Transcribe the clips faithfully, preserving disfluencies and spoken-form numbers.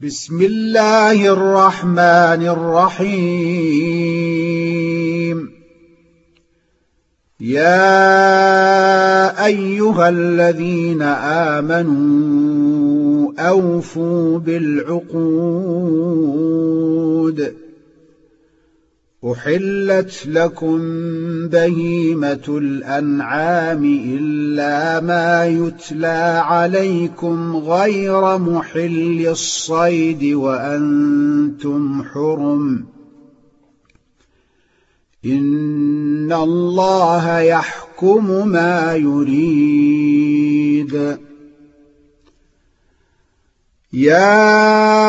بسم الله الرحمن الرحيم. يا أيها الذين آمنوا أوفوا بالعقود. أحلت لكم بهيمة الأنعام إلا ما يتلى عليكم غير محل الصيد وأنتم حرم. إن الله يحكم ما يريد. يا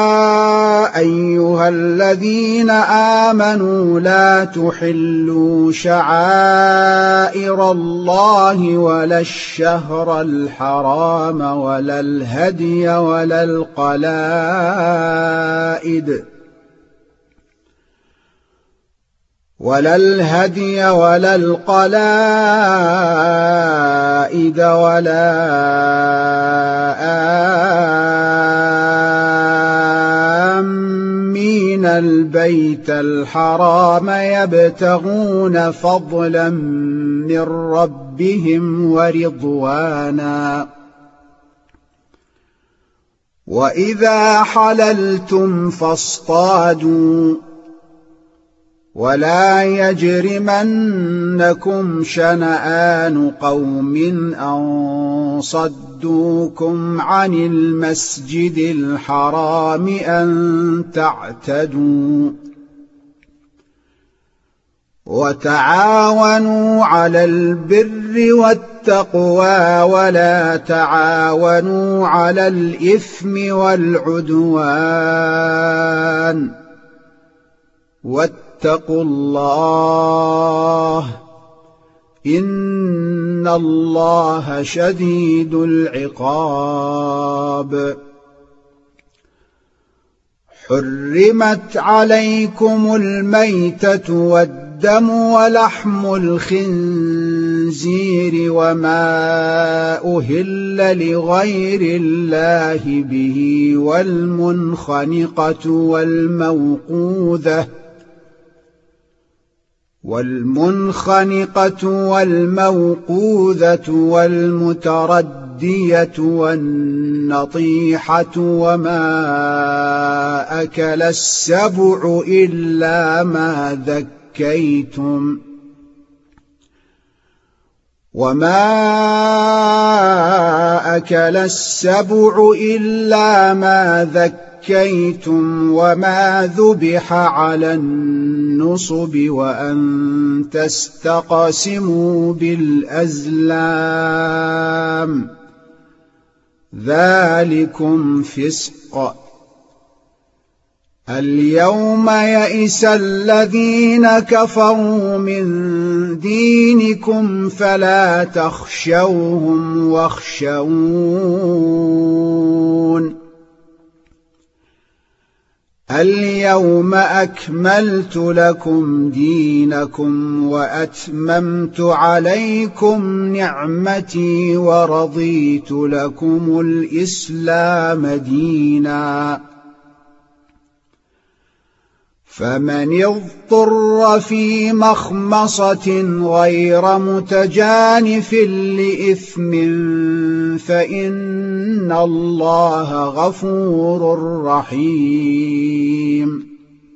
أيها الذين آمنوا لا تحلوا شعائر الله ولا الشهر الحرام ولا الهدي ولا القلائد ولا الهدي ولا القلائد ولا آمين البيت الحرام يبتغون فضلا من ربهم ورضوانا. وإذا حللتم فاصطادوا ولا يجرمنكم شنآن قوم أن صدوكم عن المسجد الحرام أن تعتدوا. وتعاونوا على البر والتقوى ولا تعاونوا على الإثم والعدوان. واتقوا الله إن الله شديد العقاب. حرمت عليكم الميتة والدم ولحم الخنزير وما أهل لغير الله به والمنخنقة والموقوذة والمنخنقة والموقوذة والمتردية والنطيحة وما أكل السبع إلا ما ذكيتم وما أكل السبع إلا ما ذكيتم وما ذبح على النصب وأن تستقسموا بالأزلام ذلكم فسق. اليوم يئس الذين كفروا من دينكم فلا تخشوهم واخشون. اليوم أكملت لكم دينكم وأتممت عليكم نعمتي ورضيت لكم الإسلام دينا. فمن اضطر في مخمصة غير متجانف لإثم فإن الله غفور رحيم.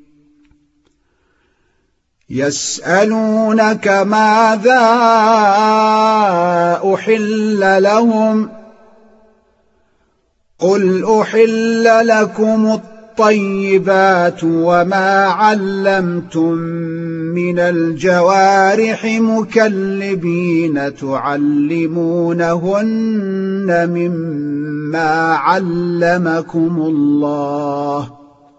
يسألونك ماذا أحل لهم قل أحل لكم الطيبات وما علمتم من الجوارح مكلبين تعلمونهن مما علمكم الله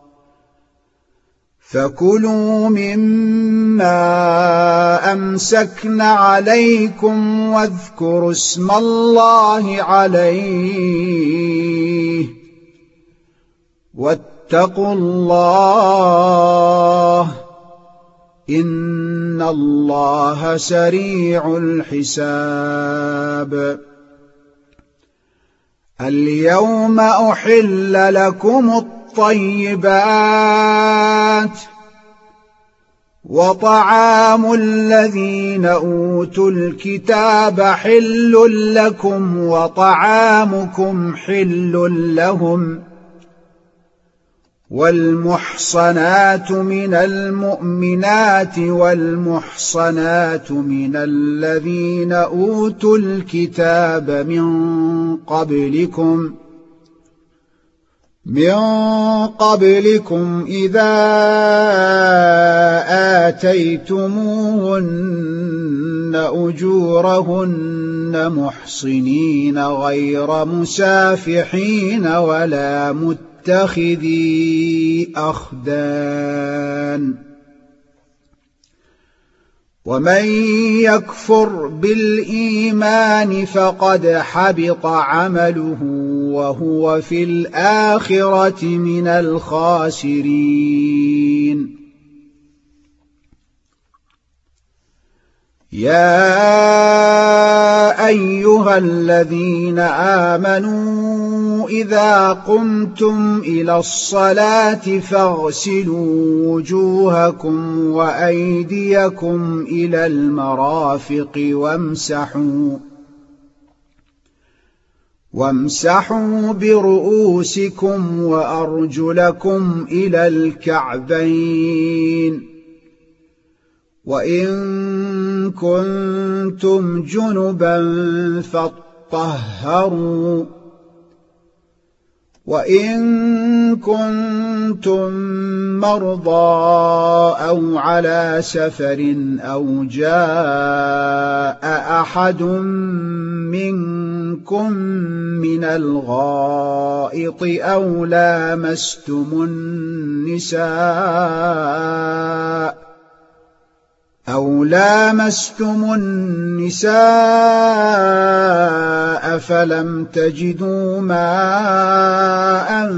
فكلوا مما أمسكن عليكم واذكروا اسم الله عليه واتقوا الله إن الله سريع الحساب. اليوم أحل لكم الطيبات وطعام الذين أوتوا الكتاب حل لكم وطعامكم حل لهم والمحصنات من المؤمنات والمحصنات من الذين أوتوا الكتاب من قبلكم من قبلكم إذا آتيتموهن أجورهن محصنين غير مسافحين ولا متخذي أخدان ومن يكفر بالإيمان فقد حبط عمله وهو في الآخرة من الخاسرين يا أيها الذين آمنوا إذا قمتم إلى الصلاة فاغسلوا وجوهكم وأيديكم إلى المرافق وامسحوا وامسحوا برؤوسكم وأرجلكم إلى الكعبين وإن كنتم جنبا فاطهروا وإن كنتم مرضى أو على سفر أو جاء أحد منكم من الغائط أو لامستم النساء أو لامستم النساء فلم تجدوا ماء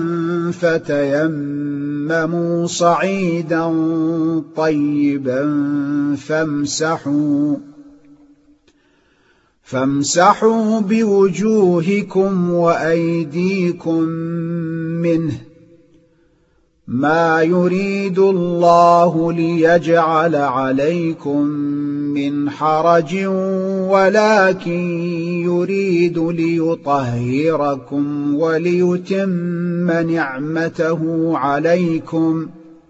فتيمموا صعيدا طيبا فامسحوا فامسحوا بوجوهكم وأيديكم منه ما يريد الله ليجعل عليكم من حرج ولكن يريد ليطهركم وليتم نعمته عليكم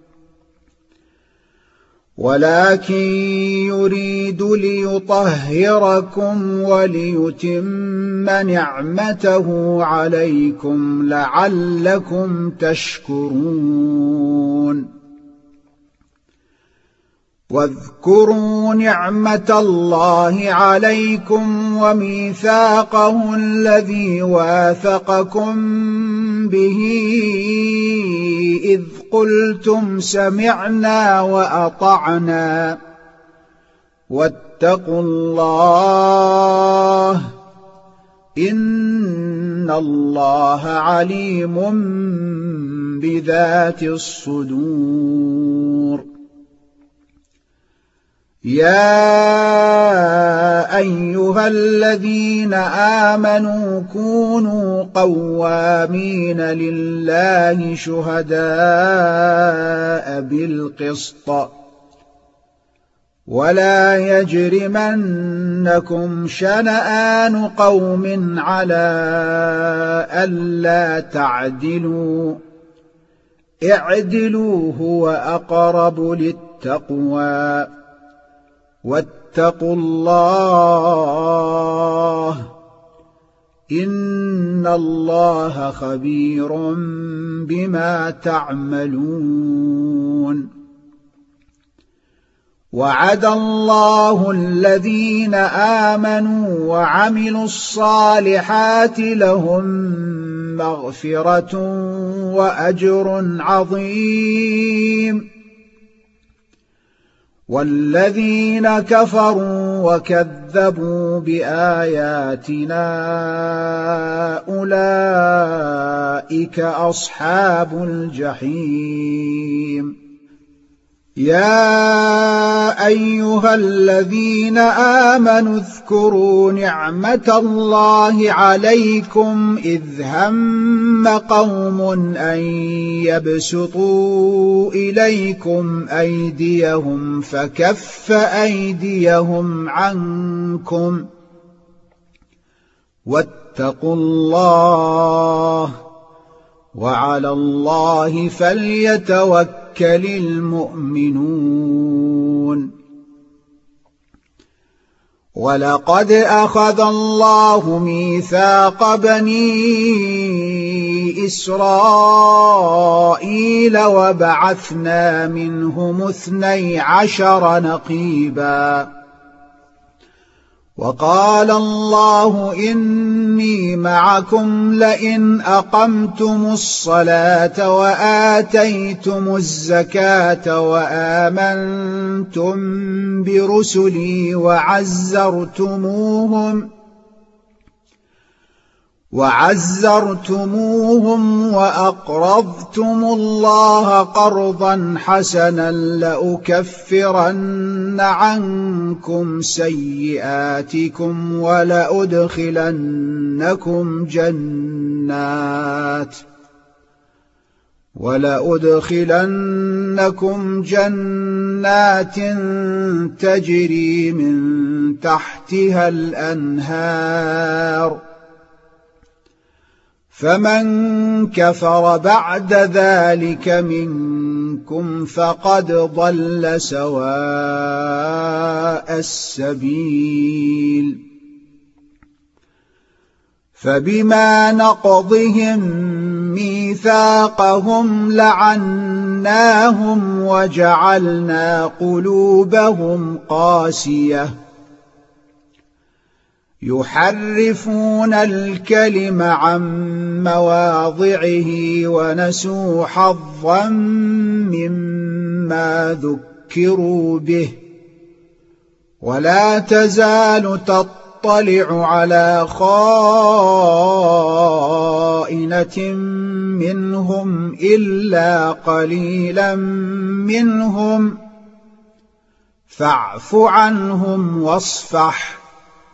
ولكن يريد ليطهركم وليتم نعمته عليكم لعلكم تشكرون واذكروا نعمة الله عليكم وميثاقه الذي واثقكم به إذ قلتم سمعنا وأطعنا واتقوا الله إن الله عليم بذات الصدور يا أيها الذين آمنوا كونوا قوامين لله شهداء بالقسط ولا يجرمنكم شنآن قوم على ألا تعدلوا اعدلوا هو أقرب للتقوى واتقوا الله إن الله خبير بما تعملون وعد الله الذين آمنوا وعملوا الصالحات لهم مغفرة وأجر عظيم والذين كفروا وكذبوا بآياتنا أولئك أصحاب الجحيم يا أيها الذين آمنوا اذكروا نعمة الله عليكم إذ هم قوم أن يبسطوا إليكم أيديهم فكف أيديهم عنكم واتقوا الله وعلى الله فليتوكل المؤمنون. ولقد أخذ الله ميثاق بني إسرائيل وبعثنا منهم اثني عشر نقيبا وقال الله إني معكم لئن أقمتم الصلاة وآتيتم الزكاة وآمنتم برسلي وعزرتموهم وعزرتموهم وأقرضتم الله قرضا حسنا لأكفرن عنكم سيئاتكم ولأدخلنكم جنات ولأدخلنكم جنات تجري من تحتها الأنهار فمن كفر بعد ذلك منكم فقد ضل سواء السبيل. فبما نقضهم ميثاقهم لعناهم وجعلنا قلوبهم قاسية يحرفون الكلم عن مواضعه ونسوا حظا مما ذكروا به ولا تزال تطلع على خائنة منهم إلا قليلا منهم فاعف عنهم واصفح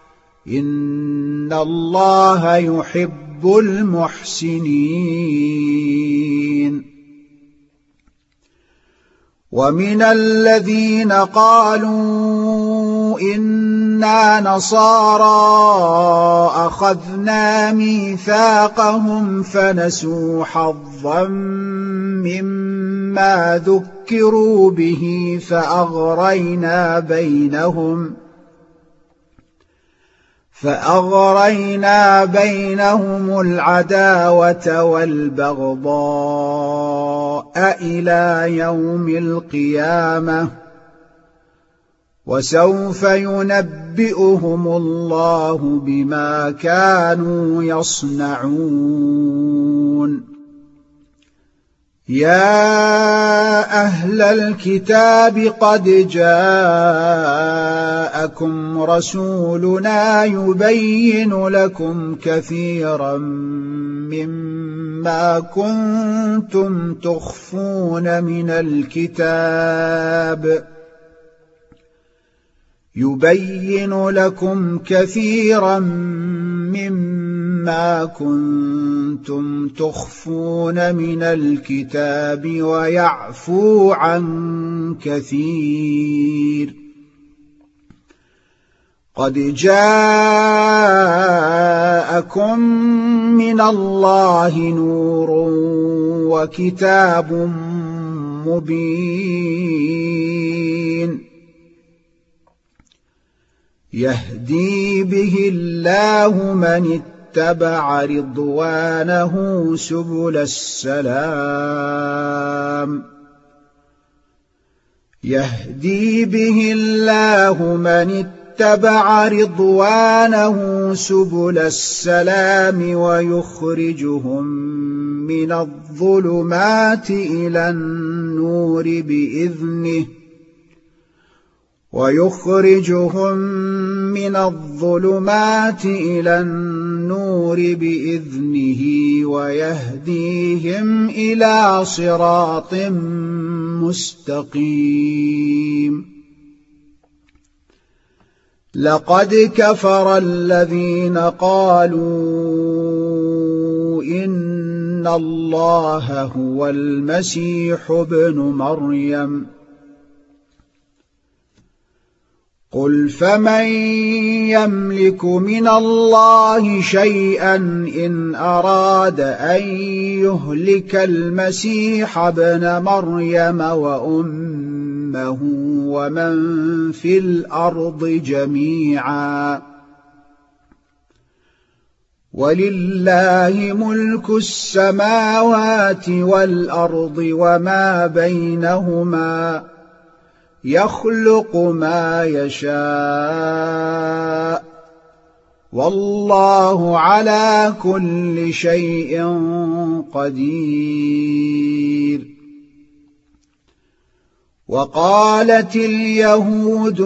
إن الله يحب المحسنين. ومن الذين قالوا إنا نصارى أخذنا ميثاقهم فنسوا حظا مما ذكروا به فأغرينا بينهم فأغرينا بينهم العداوة والبغضاء إلى يوم القيامة وسوف ينبئهم الله بما كانوا يصنعون. يا أهل الكتاب قد جاءكم رسولنا يبين لكم كثيرا مما كنتم تخفون من الكتاب يبين لكم كثيرا مما كنتم تخفون من الكتاب ويعفو عن كثير. قد جاءكم من الله نور وكتاب مبين يهدي به الله من اتبع رضوانه سبل السلام يهدي به الله من اتبع رضوانه سبل السلام ويخرجهم من الظلمات إلى النور بإذنه ويخرجهم من الظلمات إلى النور بإذنه ويهديهم إلى صراط مستقيم لقد كفر الذين قالوا إن الله هو المسيح ابن مريم قل فمن يملك من الله شيئا إن أراد أن يهلك المسيح ابن مريم وأمه ومن في الأرض جميعا ولله ملك السماوات والأرض وما بينهما يخلق ما يشاء والله على كل شيء قدير وقالت اليهود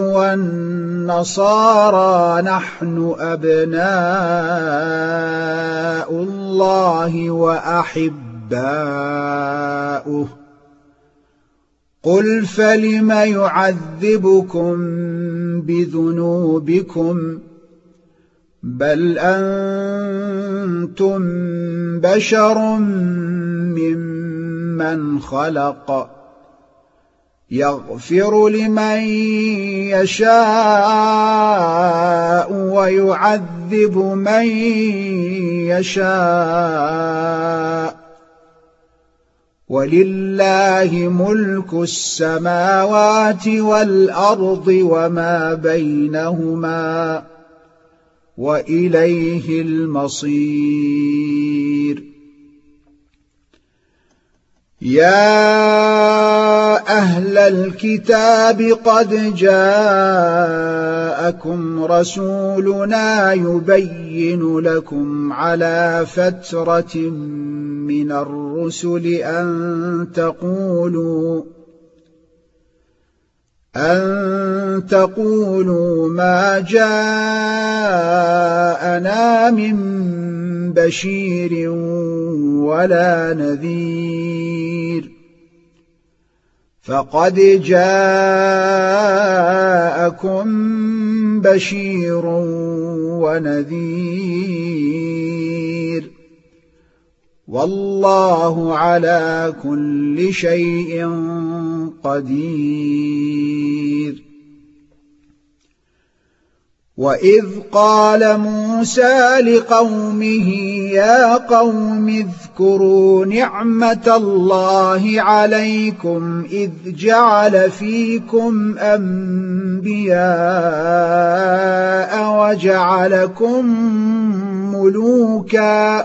والنصارى نحن أبناء الله وأحباؤه قل فلم يعذبكم بذنوبكم بل أنتم بشر ممن خلق يغفر لمن يشاء ويعذب من يشاء ولله ملك السماوات والأرض وما بينهما وإليه المصير يا أهل الكتاب قد جاءكم رسولنا يبين لكم على فترة من الرسل أن تقولوا أن تقولوا ما جاءنا من بشير ولا نذير فقد جاءكم بشير ونذير والله على كل شيء قدير وإذ قال موسى لقومه يا قوم اذكروا نعمة الله عليكم إذ جعل فيكم أنبياء وجعلكم ملوكا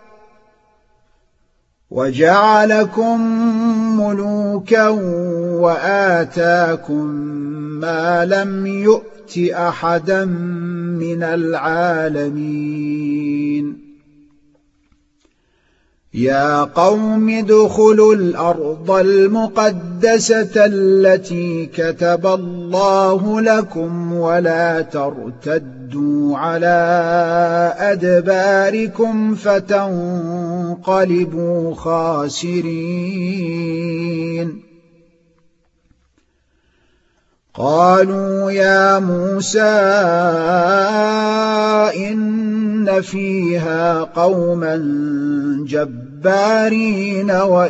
وجعلكم ملوكا وآتاكم ما لم يؤت أحدا من العالمين يا قوم ادخلوا الأرض المقدسة التي كتب الله لكم ولا ترتدوا على أدباركم فتنقلبوا خاسرين قالوا يا موسى إن فيها قوما جبارين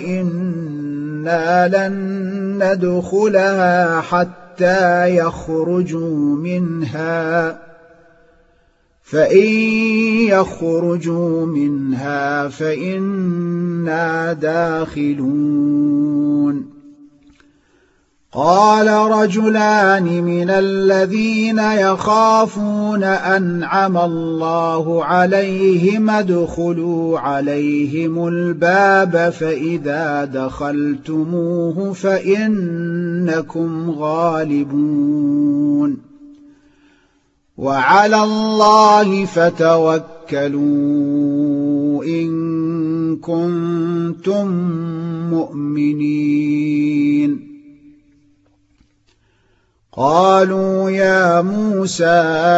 وإنا لن ندخلها حتى يخرجوا منها فإن يخرجوا منها فإنا داخلون قال رجلان من الذين يخافون أنعم الله عليهم ادخلوا عليهم الباب فإذا دخلتموه فإنكم غالبون وعلى الله فتوكلوا إن كنتم مؤمنين قالوا يا موسى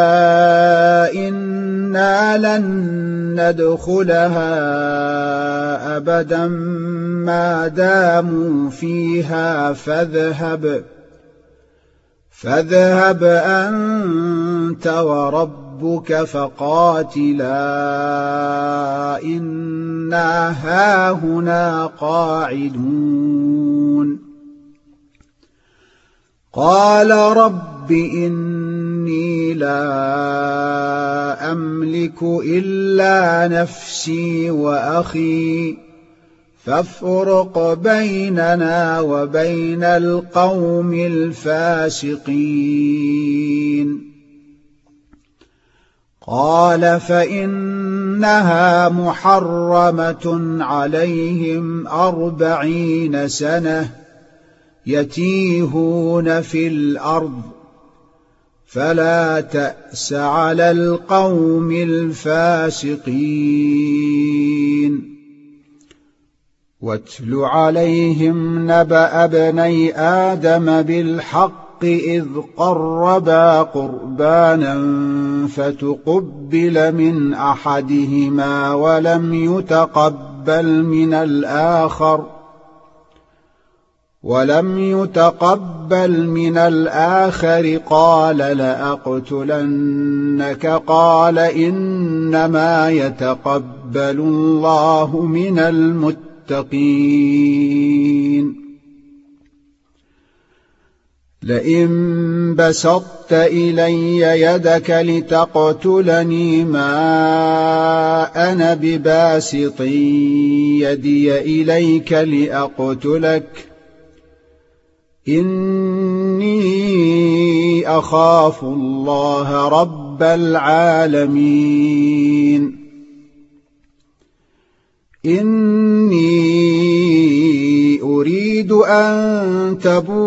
إنا لن ندخلها أبدا ما داموا فيها فاذهب فاذهب أنت وربك فقاتلا إنا هاهنا قاعدون قال رب إني لا أملك إلا نفسي وأخي فافرق بيننا وبين القوم الفاسقين قال فإنها محرمة عليهم أربعين سنة يتيهون في الأرض فلا تأس على القوم الفاسقين واتل عليهم نبأ ابني آدم بالحق إذ قربا قربانا فتقبل من أحدهما ولم يتقبل من الآخر ولم يتقبل من الآخر قال لأقتلنك قال إنما يتقبل الله من المتقين لئن بسطت إلي يدك لتقتلني ما أنا بباسط يدي إليك لأقتلك إني أخاف الله رب العالمين إني أريد أن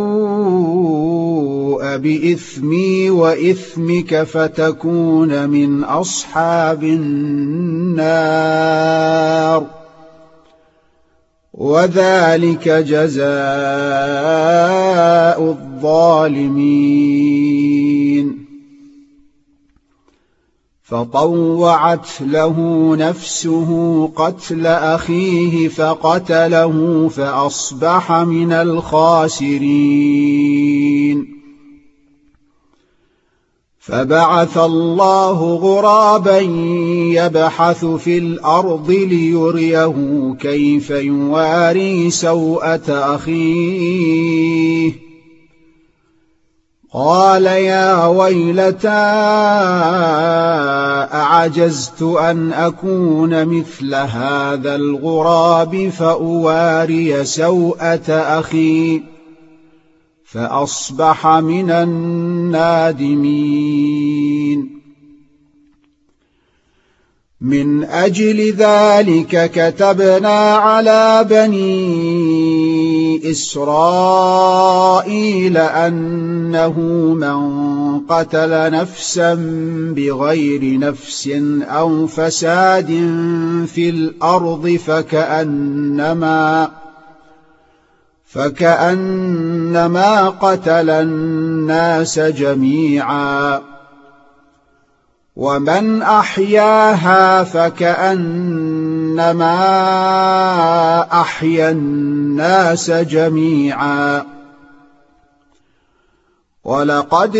تبوء بإثمي وإثمك فتكون من أصحاب النار وذلك جزاء الظالمين فطوعت له نفسه قتل أخيه فقتله فأصبح من الخاسرين فبعث الله غرابا يبحث في الأرض ليريه كيف يواري سوءة أخيه قال يا ويلتى أعجزت أن أكون مثل هذا الغراب فأواري سوءة أخي فأصبح من النادمين من أجل ذلك كتبنا على بني إسرائيل أنه من قتل نفسا بغير نفس أو فساد في الأرض فكأنما فكأنما قتل الناس جميعا ومن أحياها فكأنما أحيا الناس جميعا ولقد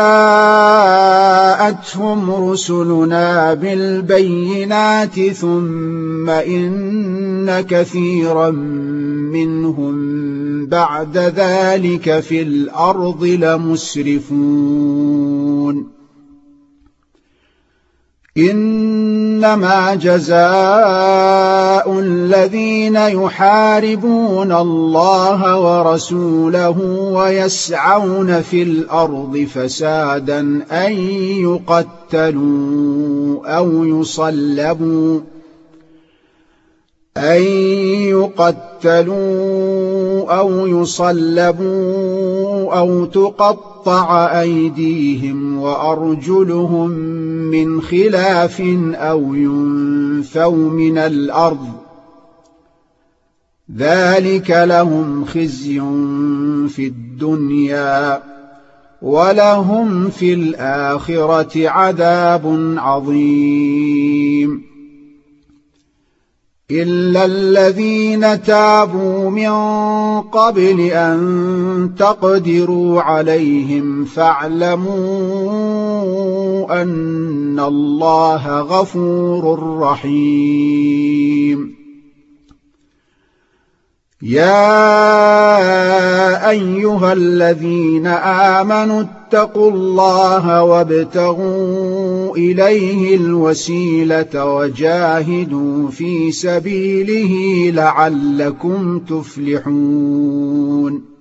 جاءتهم رسلنا بالبينات ثم إن كثيرا منهم بعد ذلك في الأرض لمسرفون إنما جزاء الذين يحاربون الله ورسوله ويسعون في الأرض فسادا أن يقتلوا أو يصلبوا أن يقتلوا أو يصلبوا أو تقطع أيديهم وأرجلهم من خلاف أو ينفوا من الأرض ذلك لهم خزي في الدنيا ولهم في الآخرة عذاب عظيم إلا الذين تابوا من قبل أن تقدروا عليهم فاعلموا أن الله غفور رحيم يا أيها الذين آمنوا اتقوا الله وابتغوا إليه الوسيلة وجاهدوا في سبيله لعلكم تفلحون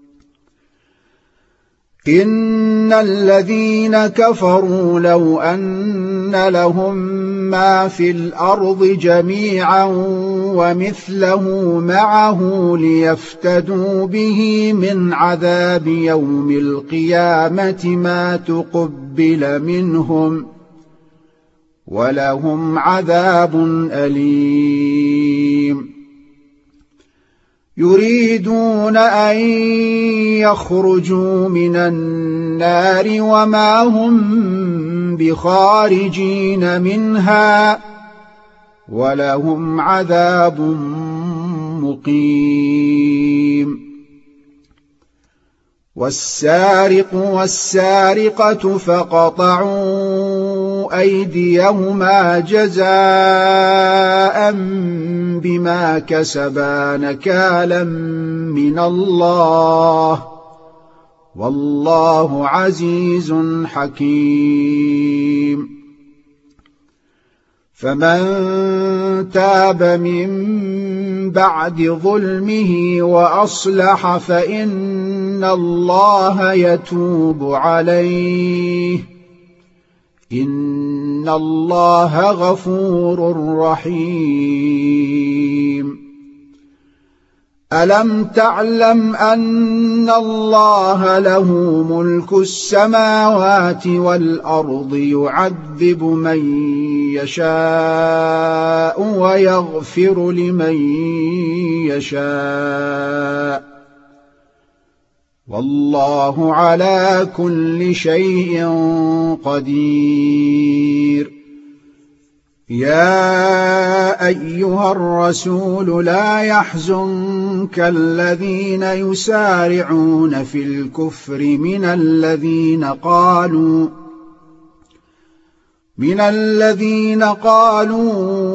إن الذين كفروا لو أن لهم ما في الأرض جميعا ومثله معه ليفتدوا به من عذاب يوم القيامة ما تقبل منهم ولهم عذاب أليم يريدون أن يخرجوا من النار وما هم بخارجين منها ولهم عذاب مقيم والسارق والسارقة فقطعوا أيديهما جزاء بما كسبا نكالا من الله والله عزيز حكيم فمن تاب من بعد ظلمه وأصلح فإن الله يتوب عليه إن الله غفور رحيم ألم تعلم أن الله له ملك السماوات والأرض يعذب من يشاء ويغفر لمن يشاء والله على كل شيء قدير يا أيها الرسول لا يحزنك الذين يسارعون في الكفر من الذين قالوا من الذين قالوا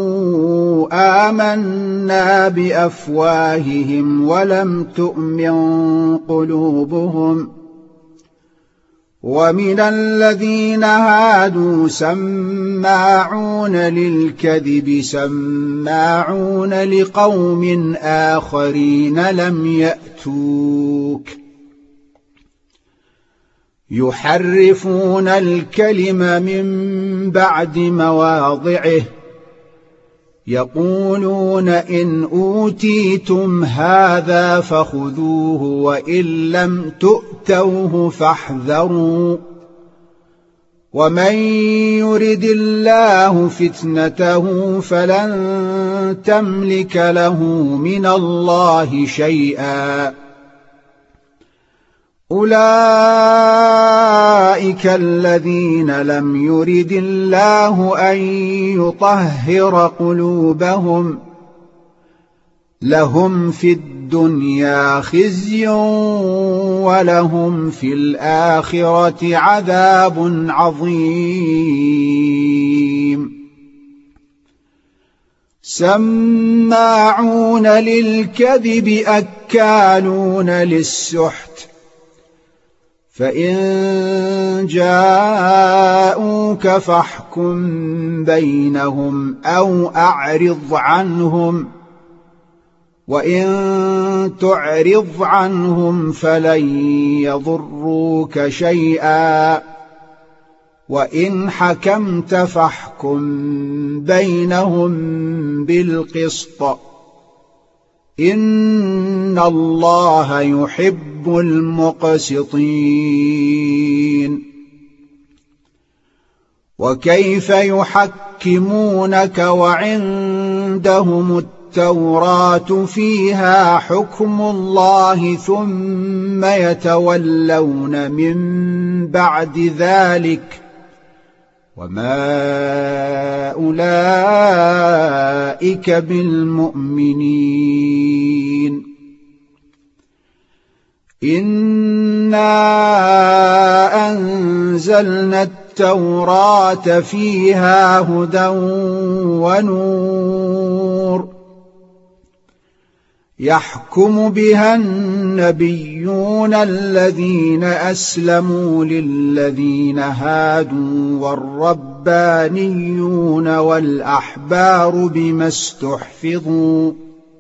آمنا بأفواههم ولم تؤمن قلوبهم ومن الذين هادوا سماعون للكذب سماعون لقوم آخرين لم يأتوك يحرفون الكلم من بعد مواضعه يقولون إن أوتيتم هذا فخذوه وإن لم تؤتوه فاحذروا ومن يرد الله فتنته فلن تملك له من الله شيئا أولئك الذين لم يرد الله أن يطهر قلوبهم لهم في الدنيا خزي ولهم في الآخرة عذاب عظيم سماعون للكذب أكالون للسحت فإن جاءوك فاحكم بينهم أو أعرض عنهم وإن تعرض عنهم فلن يضروك شيئا وإن حكمت فاحكم بينهم بالقسط إن الله يحب المقسطين وكيف يحكمونك وعندهم التوراة فيها حكم الله ثم يتولون من بعد ذلك وما أولئك بالمؤمنين. إنا أنزلنا التوراة فيها هدى ونور يحكم بها النبيون الذين أسلموا للذين هادوا والربانيون والأحبار بما استحفظوا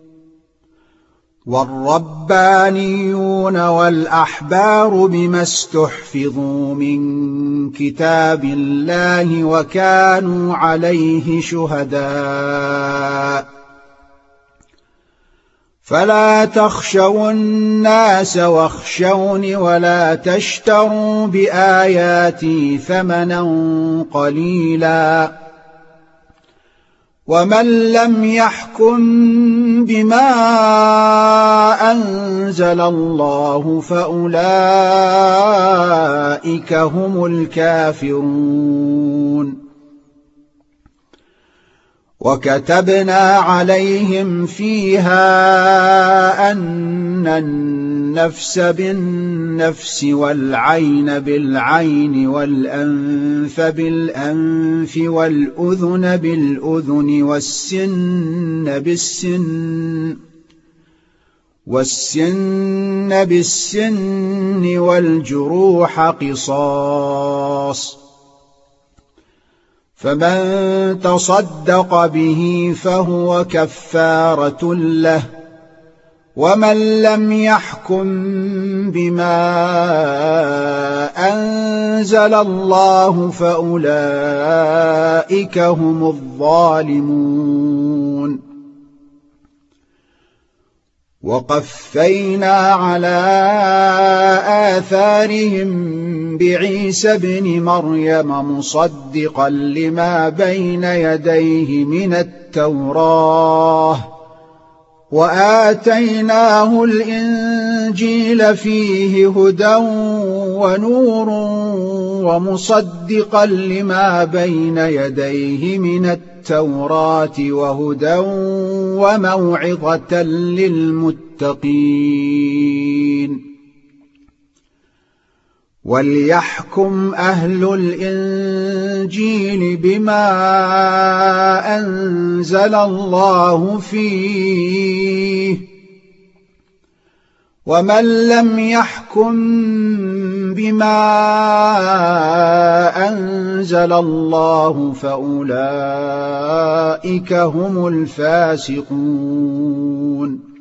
والربانيون والأحبار بما استحفظوا من كتاب الله وكانوا عليه شهداء. فلا تخشوا الناس واخشوني ولا تشتروا بآياتي ثمنا قليلا ومن لم يحكم بما أنزل الله فأولئك هم الكافرون. وكتبنا عليهم فيها أن النفس بالنفس والعين بالعين والأنف بالأنف والأذن بالأذن والسن بالسن والسن بالسن والجروح قصاص فمن تصدق به فهو كفارة له ومن لم يحكم بما أنزل الله فأولئك هم الظالمون. وقفينا على آثارهم بعيسى ابن مريم مصدقا لما بين يديه من التوراة وآتيناه الإنجيل فيه هدى ونور ومصدقا لما بين يديه من التوراة وهدى وموعظة للمتقين. وليحكم أهل الإنجيل بما أنزل الله فيه ومن لم يحكم بما أنزل الله فأولئك هم الفاسقون.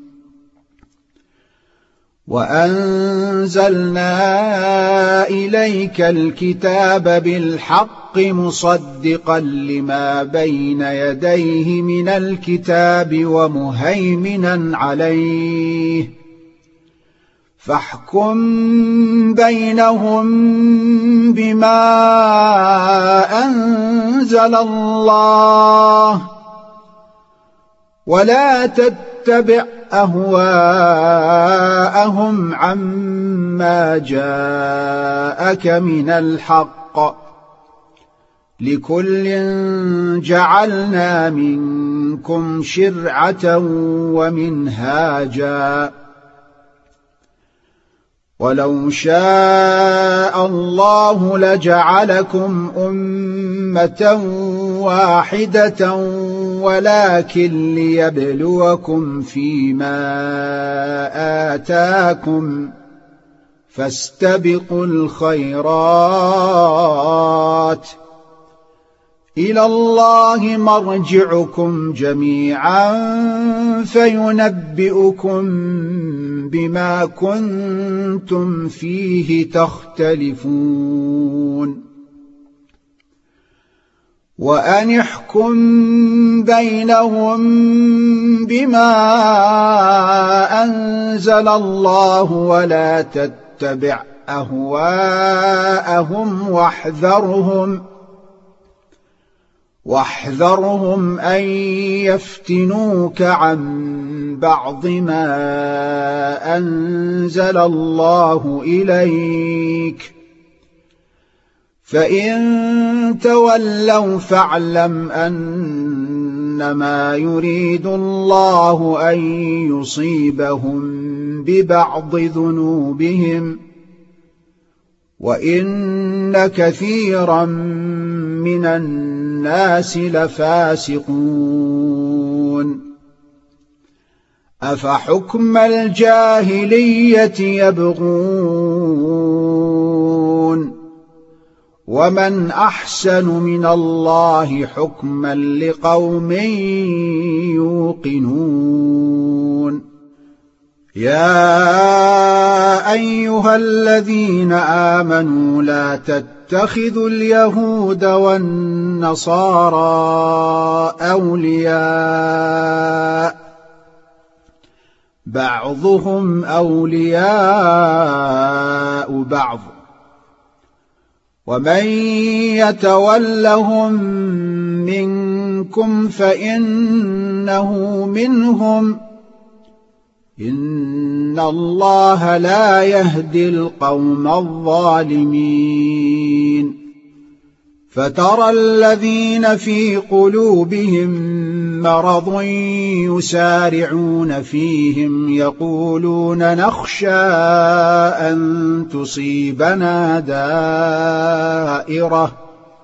وأنزلنا إليك الكتاب بالحق مصدقا لما بين يديه من الكتاب ومهيمنا عليه فاحكم بينهم بما أنزل الله ولا تتبع أهواءهم عما جاءك من الحق لكل جعلنا منكم شرعة ومنهاجا ولو شاء الله لجعلكم أمة واحدة ولكن ليبلوكم فيما آتاكم فاستبقوا الخيرات إلى الله مرجعكم جميعا فينبئكم بما كنتم فيه تختلفون. وأن احكم بينهم بما أنزل الله ولا تتبع أهواءهم واحذرهم واحذرهم أن يفتنوك عن بعض ما أنزل الله إليك، فإن تولوا فاعلم أنما يريد الله أن يصيبهم ببعض ذنوبهم، وإن كثيرا من الناس لفاسقون. أفحكم الجاهلية يبغون، ومن أحسن من الله حكما لقوم يوقنون. يا أيها الذين آمنوا لا تتخذوا اليهود والنصارى أولياء بعضهم أولياء بعض، ومن يتولهم منكم فإنه منهم، إن الله لا يهدي القوم الظالمين. فترى الذين في قلوبهم مرض يسارعون فيهم يقولون نخشى أن تصيبنا دائرة،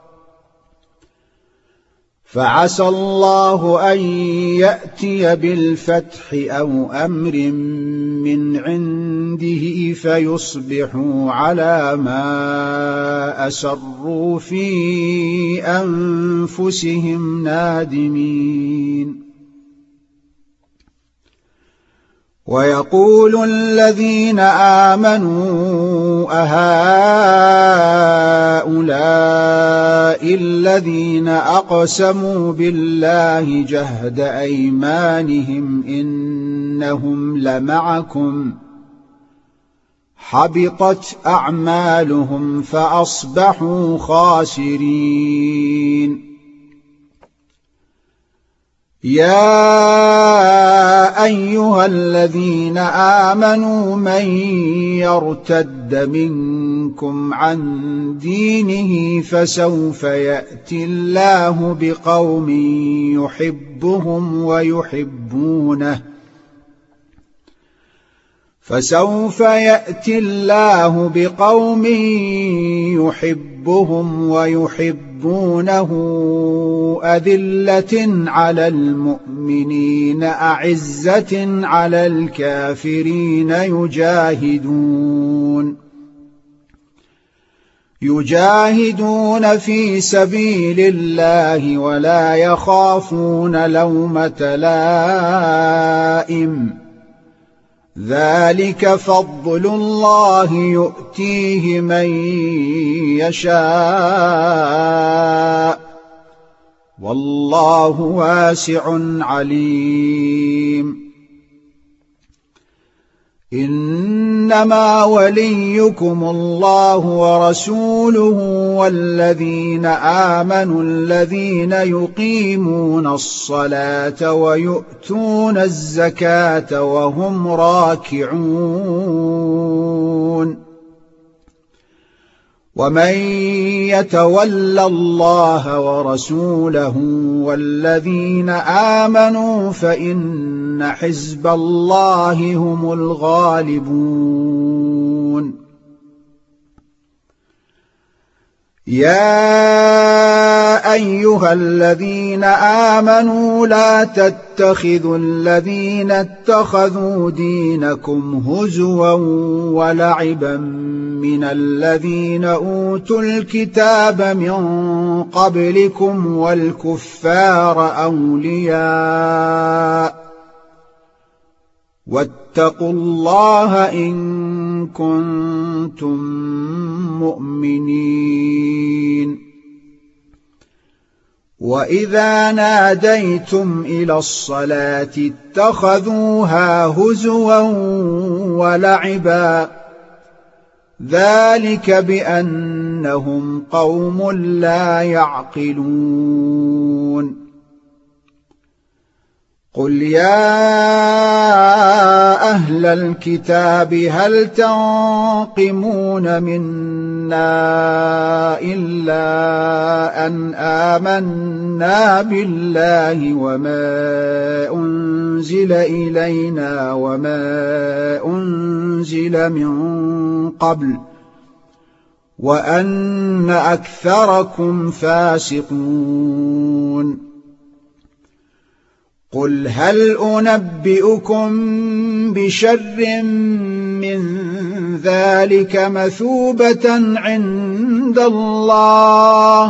فعسى الله أن يأتي بالفتح أو أمر من عنده فيصبحوا على ما أسروا في أنفسهم نادمين. ويقول الذين آمنوا أهؤلاء الذين أقسموا بالله جهد أيمانهم إنهم لمعكم حبطت أعمالهم فأصبحوا خاسرين. يا أيها الذين آمنوا من يرتد منكم عن دينه فسوف يأتي الله بقوم يحبهم ويحبونه فسوف يأتي الله بقوم يحبهم ويحبونه أذلة على المؤمنين أعزة على الكافرين يجاهدون يجاهدون في سبيل الله ولا يخافون لومة لائم، ذلك فضل الله يؤتيه من يشاء والله واسع عليم. إنما وليكم الله ورسوله والذين آمنوا الذين يقيمون الصلاة ويؤتون الزكاة وهم راكعون. ومن يتول الله ورسوله والذين آمنوا فإن حزب الله هم الغالبون. يا أيها الذين آمنوا لا تتخذوا الذين اتخذوا دينكم هزوا ولعبا من الذين أوتوا الكتاب من قبلكم والكفار أولياء واتقوا الله إن كنتم مؤمنين. وإذا ناديتم إلى الصلاة اتخذوها هزوا ولعبا ذلك بأنهم قوم لا يعقلون. قل يا أهل الكتاب هل تنقمون منا إلا أن آمنا بالله وما أنزل إلينا وما أنزل من قبل وأن أكثركم فاسقون قل هل أنبئكم بشر من ذلك مثوبة عند الله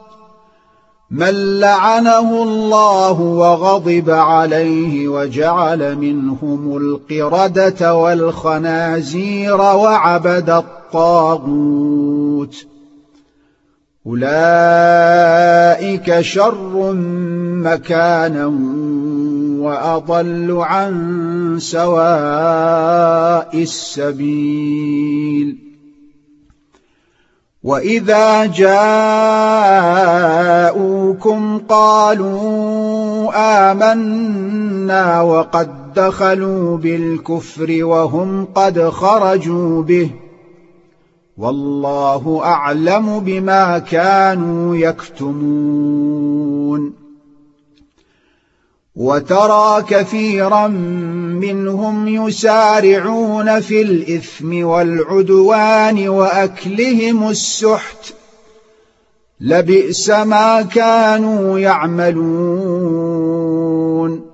من لعنه الله وغضب عليه وجعل منهم القردة والخنازير وعبد الطاغوت أولئك شر مكانا وأضل عن سواء السبيل وإذا جاءوكم قالوا آمنا وقد دخلوا بالكفر وهم قد خرجوا به والله أعلم بما كانوا يكتمون وترى كثيرا منهم يسارعون في الإثم والعدوان وأكلهم السحت لبئس ما كانوا يعملون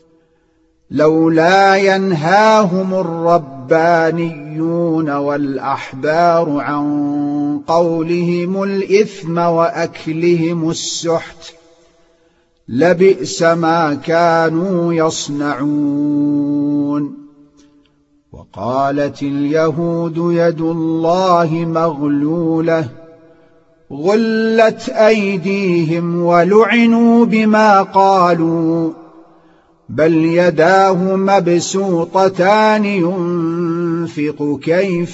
لولا ينهاهم الربانيون والأحبار عن قولهم الإثم وأكلهم السحت لبئس ما كانوا يصنعون وقالت اليهود يد الله مغلولة غلت أيديهم ولعنوا بما قالوا بل يداه مبسوطتان ينفق كيف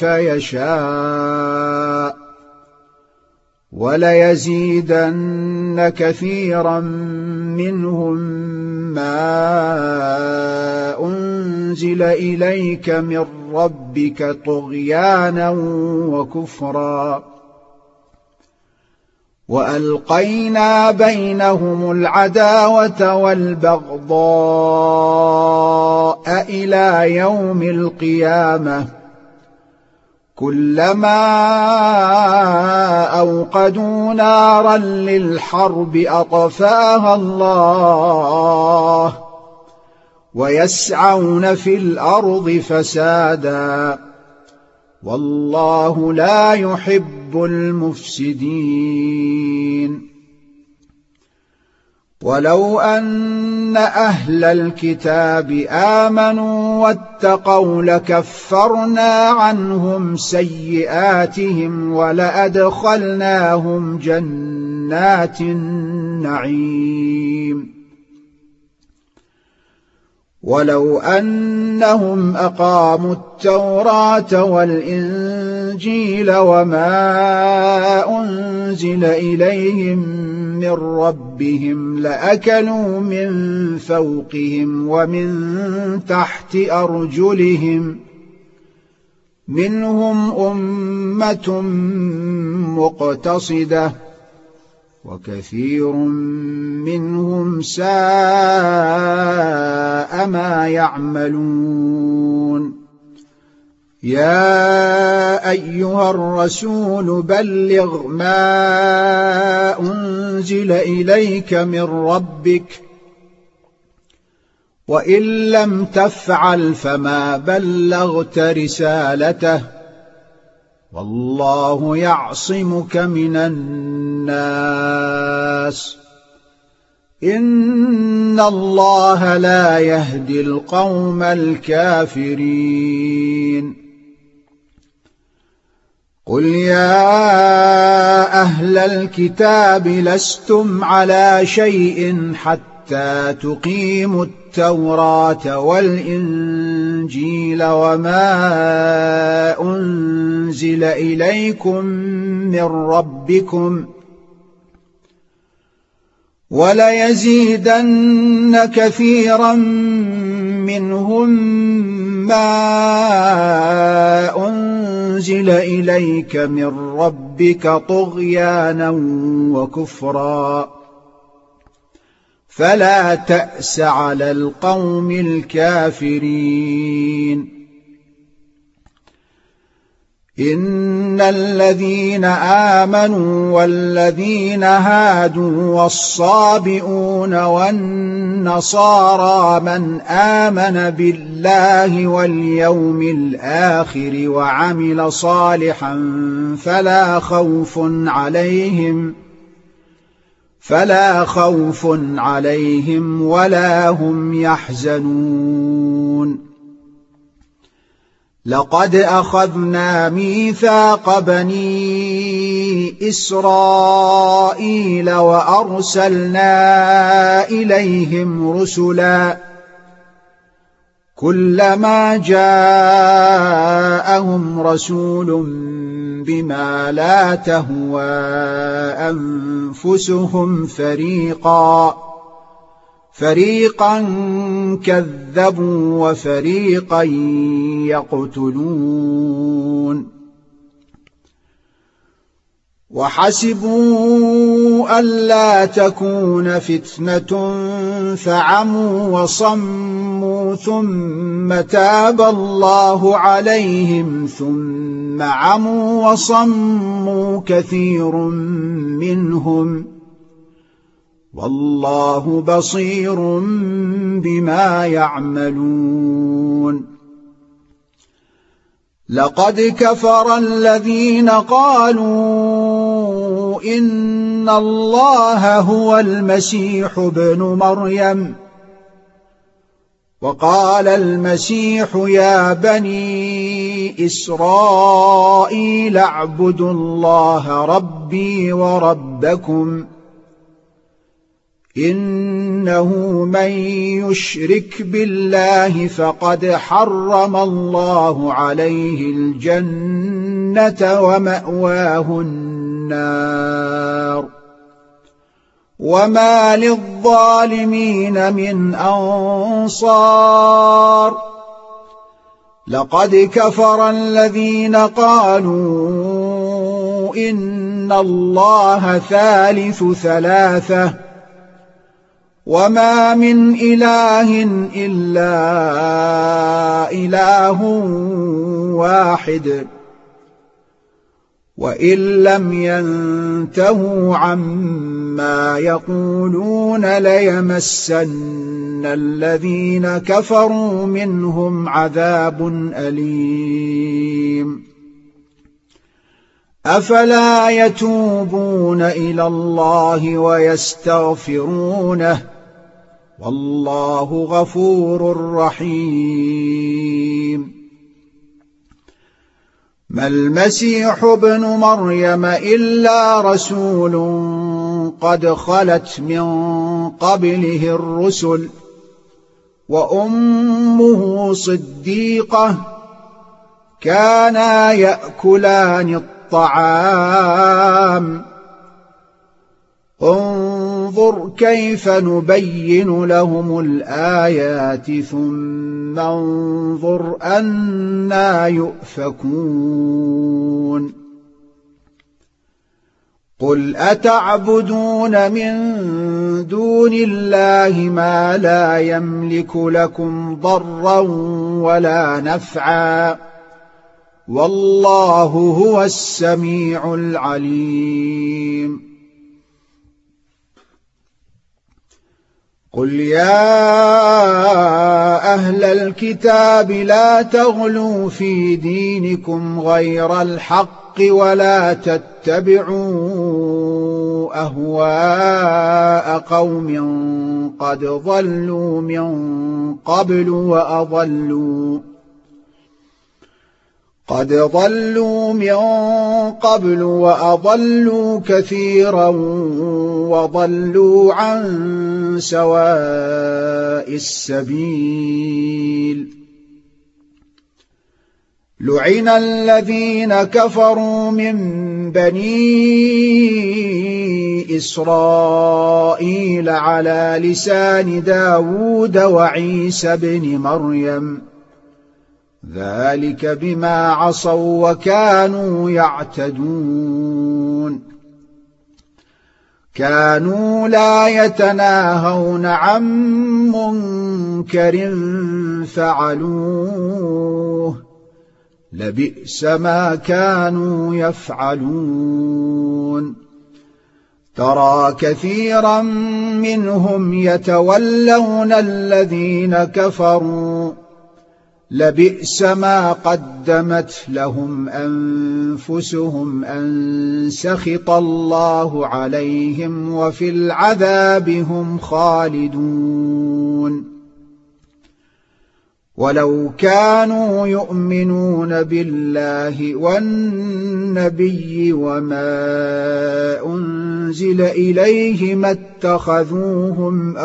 يشاء وليزيدن كثيرا منهم ما أنزل إليك من ربك طغيانا وكفرا وألقينا بينهم العداوة والبغضاء إلى يوم القيامة كلما أوقدوا نارا للحرب أطفاها الله ويسعون في الأرض فسادا والله لا يحب المفسدين ولو أن أهل الكتاب آمنوا واتقوا لكفرنا عنهم سيئاتهم ولأدخلناهم جنات النعيم ولو أنهم أقاموا التوراة والإنجيل وما أنزل إليهم من ربهم لأكلوا من فوقهم ومن تحت أرجلهم منهم أمة مقتصدة وكثير منهم ساء ما يعملون يا أيها الرسول بلغ ما أنزل إليك من ربك وإن لم تفعل فما بلغت رسالته والله يعصمك من الناس إن الله لا يهدي القوم الكافرين قل يا أهل الكتاب لستم على شيء حتى تقيموا التوراة والإنجيل وما أنزل إليكم من ربكم وليزيدن كثيرا منهم ما أنزل إليك من ربك طغيانا وكفرا فلا تأس على القوم الكافرين. إن الذين آمنوا والذين هادوا والصابئون والنصارى من آمن بالله واليوم الآخر وعمل صالحا فلا خوف عليهم فلا خوف عليهم ولا هم يحزنون. لقد أخذنا ميثاق بني إسرائيل وأرسلنا إليهم رسلا كلما جاءهم رسول بما لا تهوى أنفسهم فريقا فريقا كذبوا وفريقا يقتلون. وحسبوا ألا تكون فتنة فعموا وصموا ثم تاب الله عليهم ثم عموا وصموا كثير منهم والله بصير بما يعملون. لقد كفر الذين قالوا إن الله هو المسيح ابن مريم وقال المسيح يا بني إسرائيل اعبدوا الله ربي وربكم إنه من يشرك بالله فقد حرم الله عليه الجنة ومأواه النار وما للظالمين من أنصار. لقد كفر الذين قالوا إن الله ثالث ثلاثة وما من إله إلا إله واحد وإن لم ينتهوا عما يقولون ليمسن الذين كفروا منهم عذاب أليم. أفلا يتوبون إلى الله ويستغفرونه والله غفور رحيم. ما المسيح ابن مريم إلا رسول قد خلت من قبله الرسل وأمه صديقة كانا يأكلان الطعام انظر كيف نبين لهم الآيات ثم انظر أنى يؤفكون. قل أتعبدون من دون الله ما لا يملك لكم ضرا ولا نفعا والله هو السميع العليم. قل يا أهل الكتاب لا تغلوا في دينكم غير الحق ولا تتبعوا أهواء قوم قد ضلوا من قبل وأضلوا قد ضلوا من قبل وأضلوا كثيرا وضلوا عن سواء السبيل. لعن الذين كفروا من بني إسرائيل على لسان داود وعيسى بن مريم ذلك بما عصوا وكانوا يعتدون كانوا لا يتناهون عن منكر فعلوه لبئس ما كانوا يفعلون ترى كثيرا منهم يتولون الذين كفروا لبئس ما قدمت لهم أنفسهم أن سخط الله عليهم وفي العذاب هم خالدون ولو كانوا يؤمنون بالله والنبي وما أنزل إليه ما اتخذوهم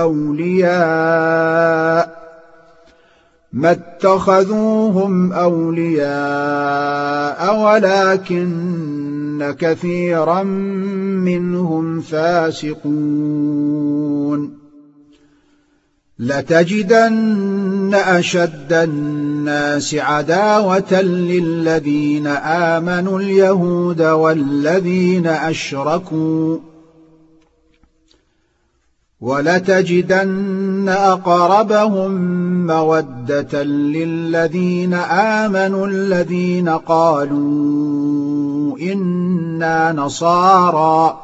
أولياء ما اتخذوهم أولياء ولكن كثيرا منهم فاسقون لتجدن أشد الناس عداوة للذين آمنوا اليهود والذين أشركوا ولتجدن أقربهم مودة للذين آمنوا الذين قالوا إنا نصارى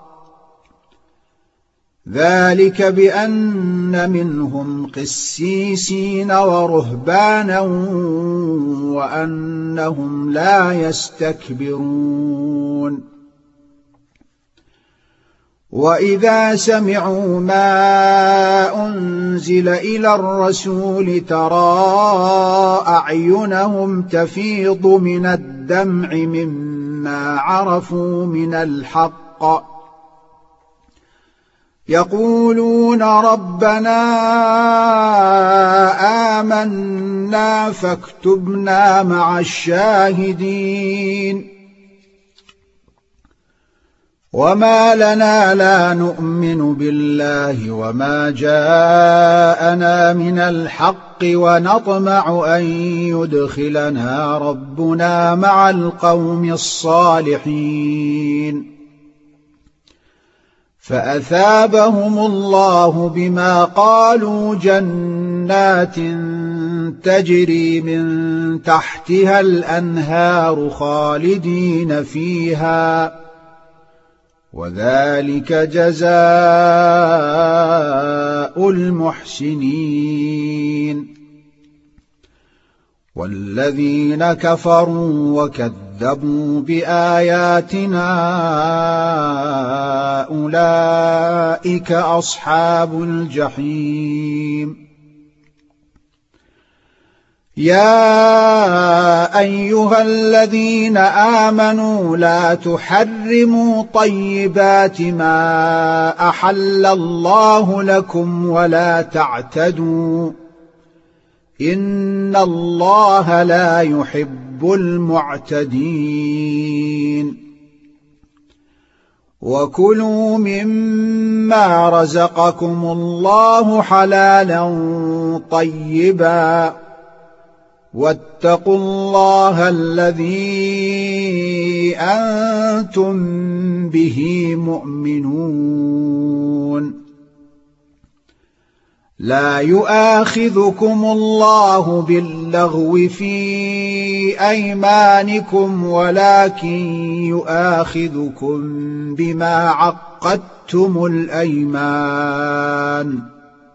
ذلك بأن منهم قسيسين ورهبانا وأنهم لا يستكبرون وإذا سمعوا ما أنزل إلى الرسول ترى أعينهم تفيض من الدمع مما عرفوا من الحق يقولون ربنا آمنا فاكتبنا مع الشاهدين وما لنا لا نؤمن بالله وما جاءنا من الحق ونطمع أن يدخلنا ربنا مع القوم الصالحين فأثابهم الله بما قالوا جنات تجري من تحتها الأنهار خالدين فيها وذلك جزاء المحسنين والذين كفروا وكذبوا بآياتنا أولئك أصحاب الجحيم يا أيها الذين آمنوا لا تحرموا طيبات ما أحل الله لكم ولا تعتدوا إن الله لا يحب المعتدين وكلوا مما رزقكم الله حلالا طيبا واتقوا الله الذي أنتم به مؤمنون لا يؤاخذكم الله باللغو في أيمانكم ولكن يؤاخذكم بما عقدتم الأيمان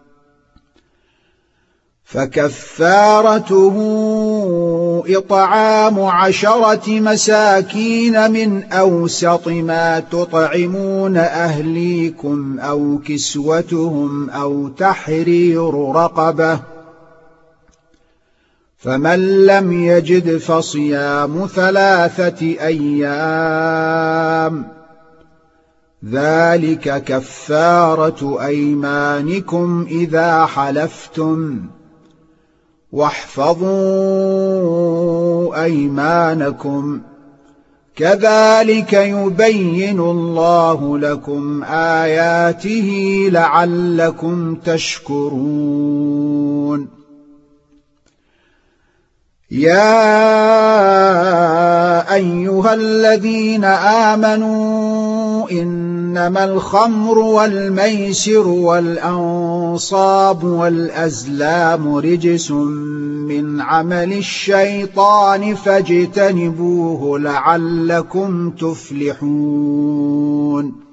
فكفارته إطعام عشرة مساكين من أوسط ما تطعمون أهليكم أو كسوتهم أو تحرير رقبة فمن لم يجد فصيام ثلاثة أيام ذلك كفارة أيمانكم إذا حلفتم واحفظوا أيمانكم كذلك يبين الله لكم آياته لعلكم تشكرون يا أيها الذين آمنوا إنما الخمر والميسر والأنصاب والأزلام رجس من عمل الشيطان فاجتنبوه لعلكم تفلحون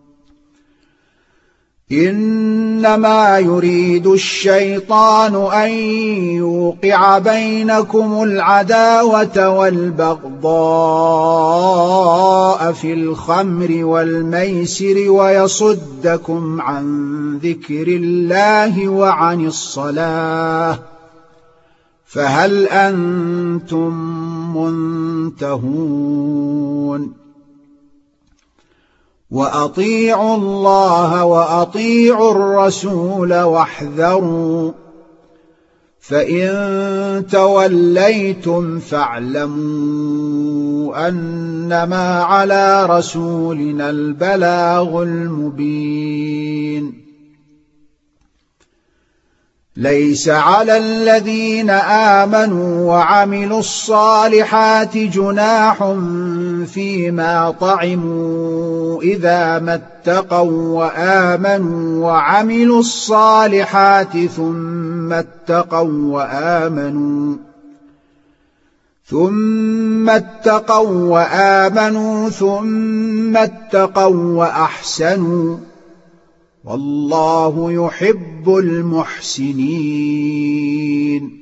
إنما يريد الشيطان أن يوقع بينكم العداوة والبغضاء في الخمر والميسر ويصدكم عن ذكر الله وعن الصلاة فهل أنتم منتهون وأطيعوا الله وأطيعوا الرسول واحذروا فإن توليتم فاعلموا أنما على رسولنا البلاغ المبين ليس على الذين آمنوا وعملوا الصالحات جناح فيما طعموا إذا ما اتقوا وآمنوا وعملوا الصالحات ثم اتقوا وآمنوا ثم اتقوا وآمنوا ثم اتقوا وأحسنوا والله يحب المحسنين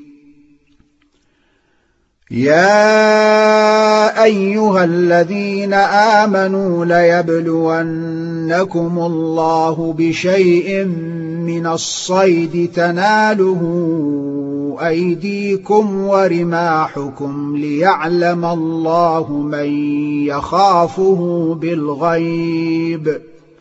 يا أيها الذين آمنوا ليبلونكم الله بشيء من الصيد تناله أيديكم ورماحكم ليعلم الله من يخافه بالغيب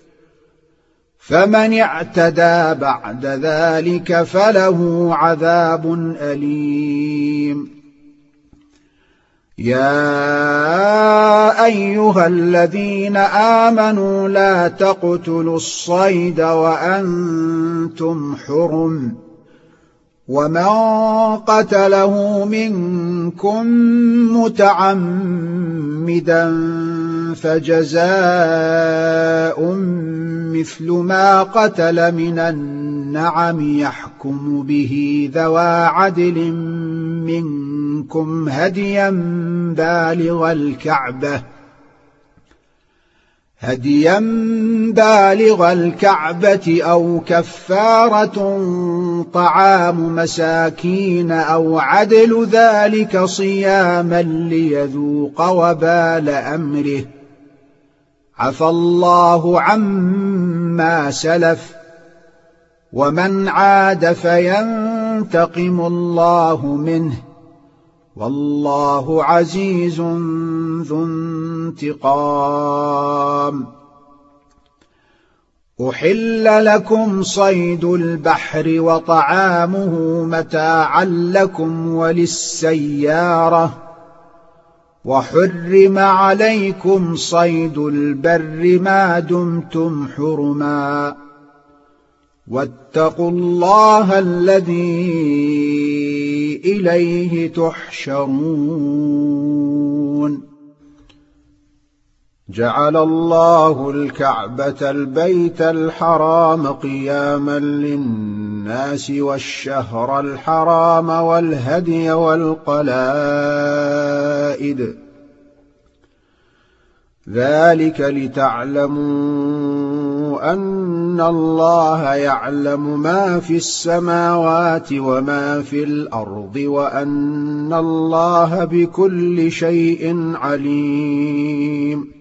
فمن اعتدى بعد ذلك فله عذاب أليم يا أيها الذين آمنوا لا تقتلوا الصيد وأنتم حرم ومن قتله منكم متعمدا فجزاء مثل ما قتل من النعم يحكم به ذوى عدل منكم هديا بالغ الكعبة هديا بالغ الكعبة أو كفارة طعام مساكين أو عدل ذلك صياما ليذوق وبال أمره عفى الله عما سلف ومن عاد فينتقم الله منه والله عزيز ذو انتقام أحل لكم صيد البحر وطعامه متاعا لكم وللسيارة وحرم عليكم صيد البر ما دمتم حرما واتقوا الله الذي إليه تحشرون جعل الله الكعبة البيت الحرام قياما للناس والشهر الحرام والهدي والقلائد ذلك لتعلموا أن الله يعلم ما في السماوات وما في الأرض وأن الله بكل شيء عليم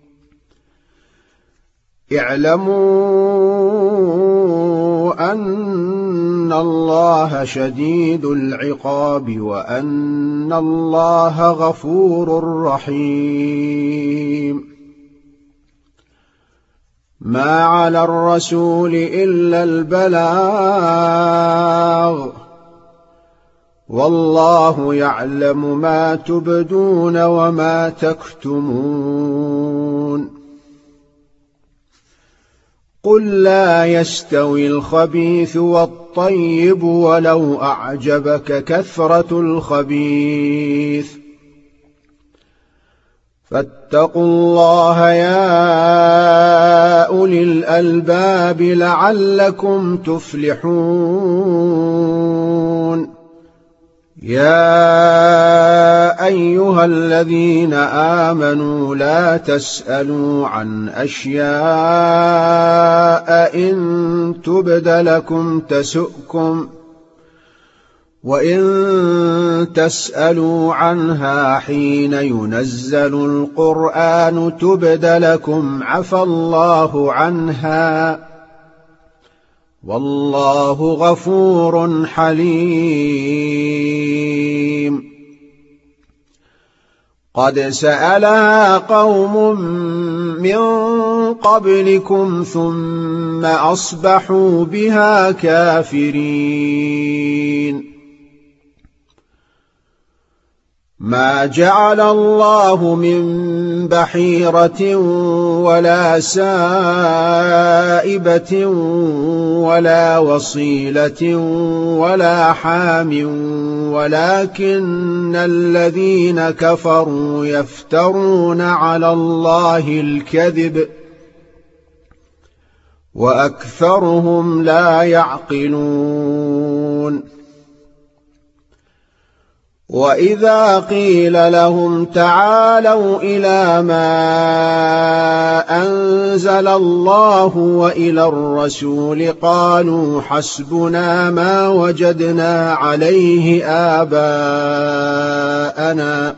اعلموا أن الله شديد العقاب وأن الله غفور رحيم ما على الرسول إلا البلاغ والله يعلم ما تبدون وما تكتمون. قل لا يستوي الخبيث والطيب ولو أعجبك كثرة الخبيث، فاتقوا الله يا أولي الألباب لعلكم تفلحون. يا أيها الذين آمنوا لا تسألوا عن أشياء إن تبد لكم تسؤكم، وإن تسألوا عنها حين ينزل القرآن تبد لكم عفى الله عنها، والله غفور حليم. قد سألها قوم من قبلكم ثم أصبحوا بها كافرين. ما جعل الله من بحيرة ولا سائبة ولا وصيلة ولا حام، ولكن الذين كفروا يفترون على الله الكذب وأكثرهم لا يعقلون. وإذا قيل لهم تعالوا إلى ما أنزل الله وإلى الرسول قالوا حسبنا ما وجدنا عليه آباءنا،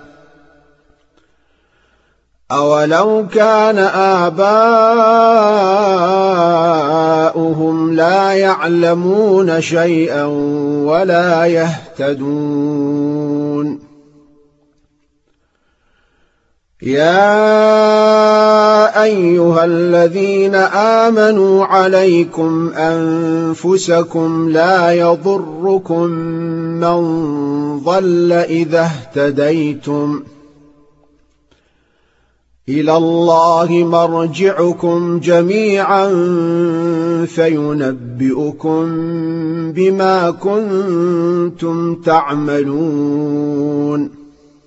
أولو كان آباؤهم لا يعلمون شيئا ولا يهتدون. يا أيها الذين آمنوا عليكم أنفسكم لا يضركم من ضل إذا اهتديتم، إلى الله مرجعكم جميعا فينبئكم بما كنتم تعملون.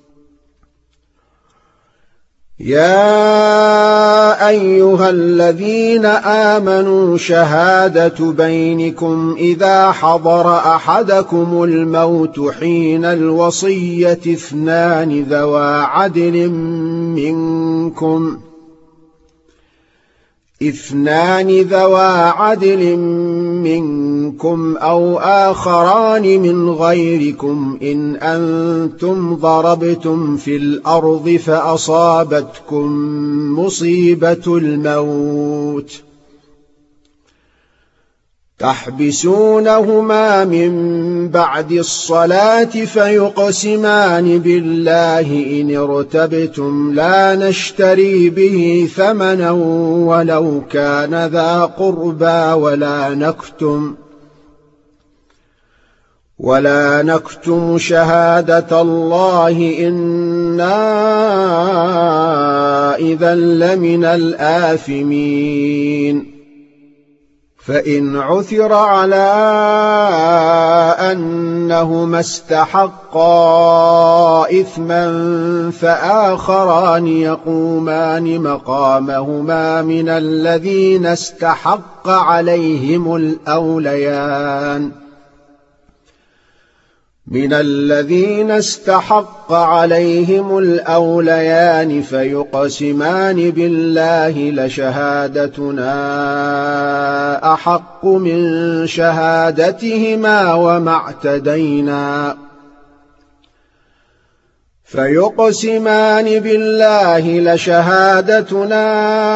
يا أيها الذين آمنوا شهادة بينكم إذا حضر أحدكم الموت حين الوصية اثنان ذوى عدل منكم اثنان ذوى عدل منكم أو آخران من غيركم إن أنتم ضربتم في الأرض فأصابتكم مصيبة الموت تحبسونهما من بعد الصلاة فيقسمان بالله إن ارتبتم لا نشتري به ثمنا ولو كان ذا قربى ولا نكتم ولا نكتم شهادة الله إنا إذا لمن الآثمين. فإن عثر على أنهما استحقا إثما فآخران يقومان مقامهما من الذين استحق عليهم الأوليان من الذين استحق عليهم الأوليان فيقسمان بالله لشهادتنا أحق من شهادتهما وما اعتدينا فيقسمان بالله لشهادتنا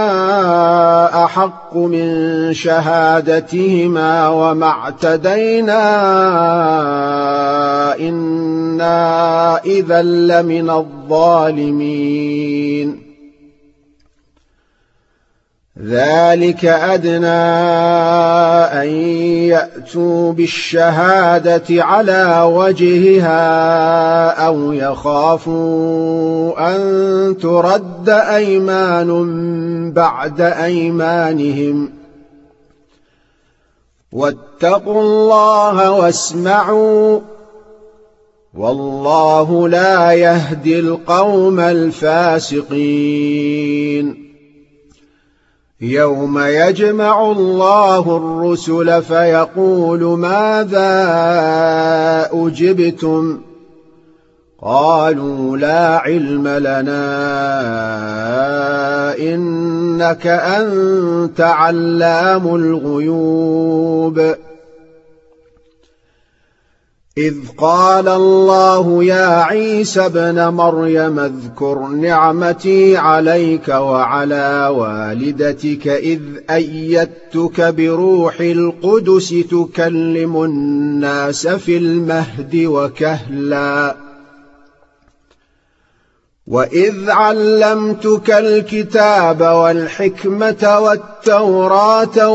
أحق من شهادتهما وما اعتدينا إنا إذا لمن الظالمين. ذلك أدنى أن يأتوا بالشهادة على وجهها أو يخافوا أن ترد أيمان بعد أيمانهم واتقوا الله واسمعوا والله لا يهدي القوم الفاسقين يوم يجمع الله الرسل فيقول ماذا أجبتم قالوا لا علم لنا إنك أنت علام الغيوب إذ قال الله يا عيسى ابن مريم اذكر نعمتي عليك وعلى والدتك إذ أيدتك بروح القدس تكلم الناس في المهد وكهلا وإذ علمتك الكتاب والحكمة والتوراة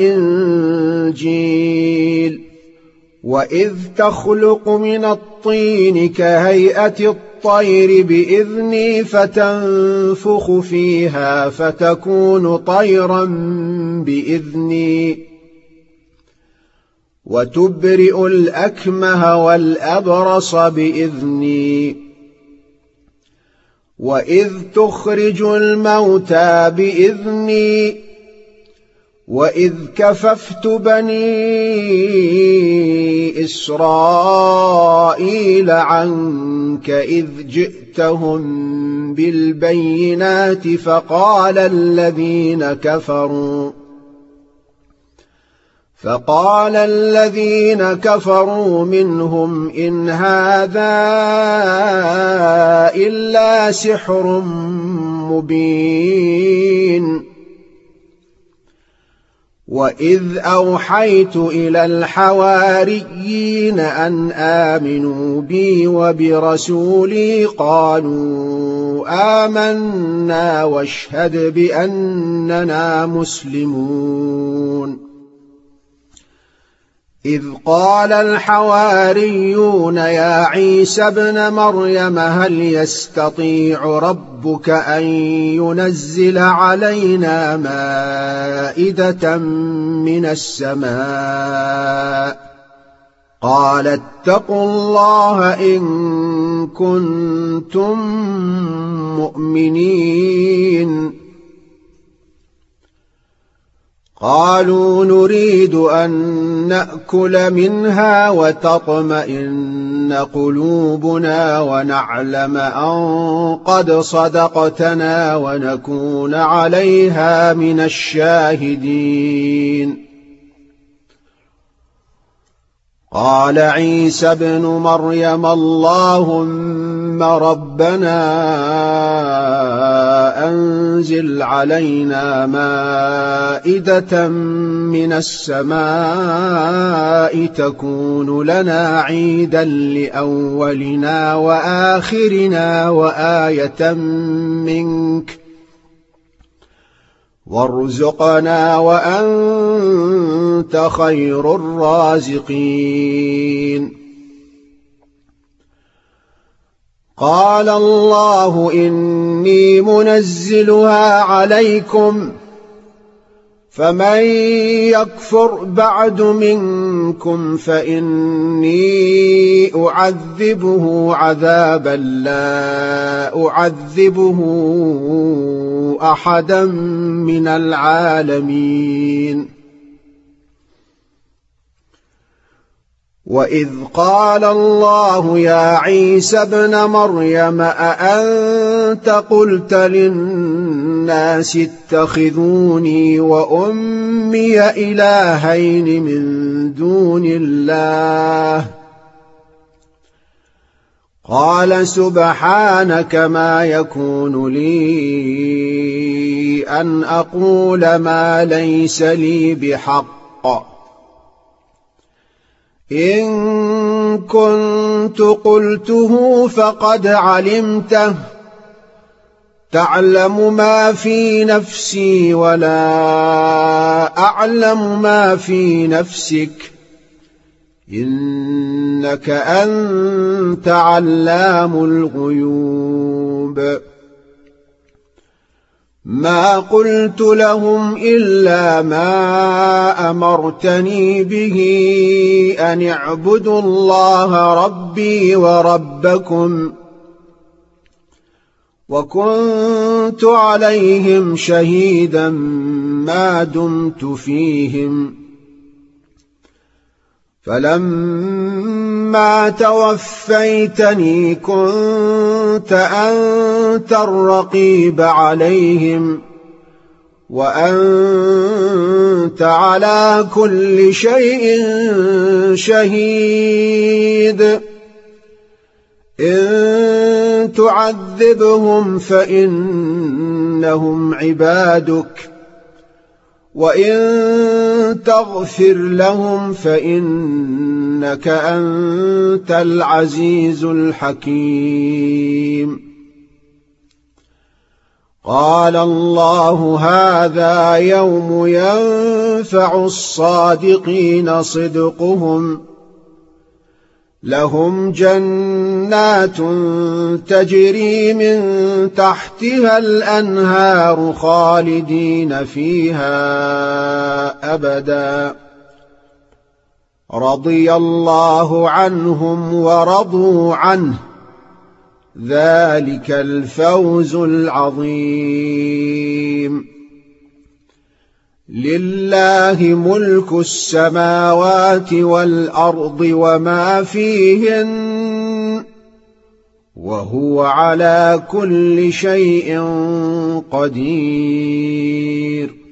والإنجيل وإذ تخلق من الطين كهيئة الطير بإذني فتنفخ فيها فتكون طيرا بإذني وتبرئ الأكمه والأبرص بإذني وإذ تخرج الموتى بإذني وإذ كففت بني إسرائيل عنك إذ جئتهم بالبينات فقال الذين كفروا فقال الذين كفروا منهم إن هذا إلا سحر مبين وإذ أوحيت إلى الحواريين أن آمنوا بي وبرسولي قالوا آمنا واشهد بأننا مسلمون إذ قال الحواريون يا عيسى ابن مريم هل يستطيع ربك أن ينزل علينا مائدة من السماء قال اتقوا الله إن كنتم مؤمنين قالوا نريد أن نأكل منها وتطمئن قلوبنا ونعلم أن قد صدقتنا ونكون عليها من الشاهدين قال عيسى ابن مريم اللهم ربنا أنزل علينا مائدة من السماء تكون لنا عيدا لأولنا وآخرنا وآية منك وارزقنا وأنت خير الرازقين قال الله إني منزلها عليكم فمن يكفر بعد منكم فإني أعذبه عذابا لا أعذبه أحدا من العالمين وإذ قال الله يا عيسى ابن مريم أأنت قلت للناس اتخذوني وأمي إلهين من دون الله قال سبحانك ما يكون لي أن أقول ما ليس لي بحق إن كنت قلته فقد علمته تعلم ما في نفسي ولا أعلم ما في نفسك إنك أنت علام الغيوب ما قلت لهم إلا ما أمرتني به أن اعبدوا الله ربي وربكم وكنت عليهم شهيدا ما دمت فيهم فلما توفيتني كنت أنت الرقيب عليهم وأنت على كل شيء شهيد إن تعذبهم فإنهم عبادك وإن تغفر لهم فإنك أنت العزيز الحكيم قال الله هذا يوم ينفع الصادقين صدقهم لهم جنات تجري من تحتها الأنهار خالدين فيها أبدا رضي الله عنهم ورضوا عنه ذلك الفوز العظيم لله ملك السماوات والأرض وما فيهن وهو على كل شيء قدير